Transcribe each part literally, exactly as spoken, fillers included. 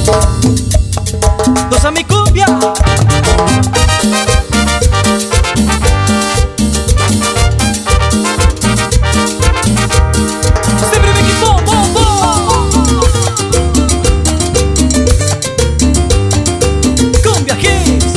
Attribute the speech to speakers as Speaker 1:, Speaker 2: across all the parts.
Speaker 1: Goza mi cumbia. Siempre me equipo, bom, bom. Cumbia Hits.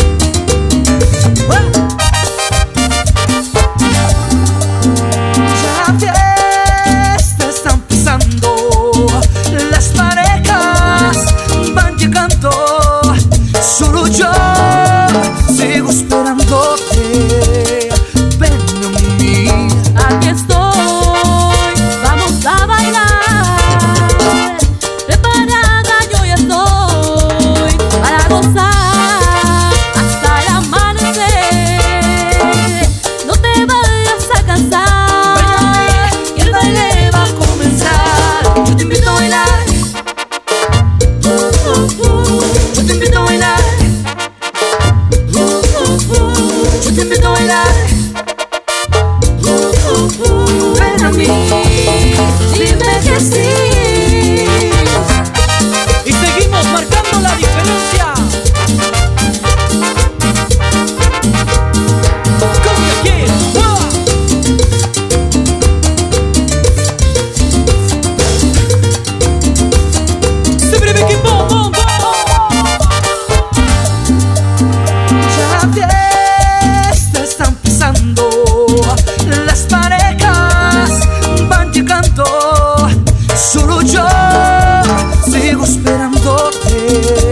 Speaker 2: Ya fiesta está empezando, las parejas van llegando. Solo yo sigo esperándote. Ven a mí.
Speaker 3: Aquí estoy, vamos a bailar. Preparada yo ya estoy para gozar hasta el amanecer. No te vayas a cansar, y el baile va a comenzar. Yo te invito a bailar. Uh, uh, uh. Yo te invito a bailar. Uh, uh, uh. Yo te invito a bailar. Ven a mí, dime que sí.
Speaker 1: Y seguimos marcando la diferencia. Cumbia Hits. Siempre me equipo, bom, bom.
Speaker 2: Ya fiesta está empezando, las parejas van llegando. Solo yo sigo esperándote.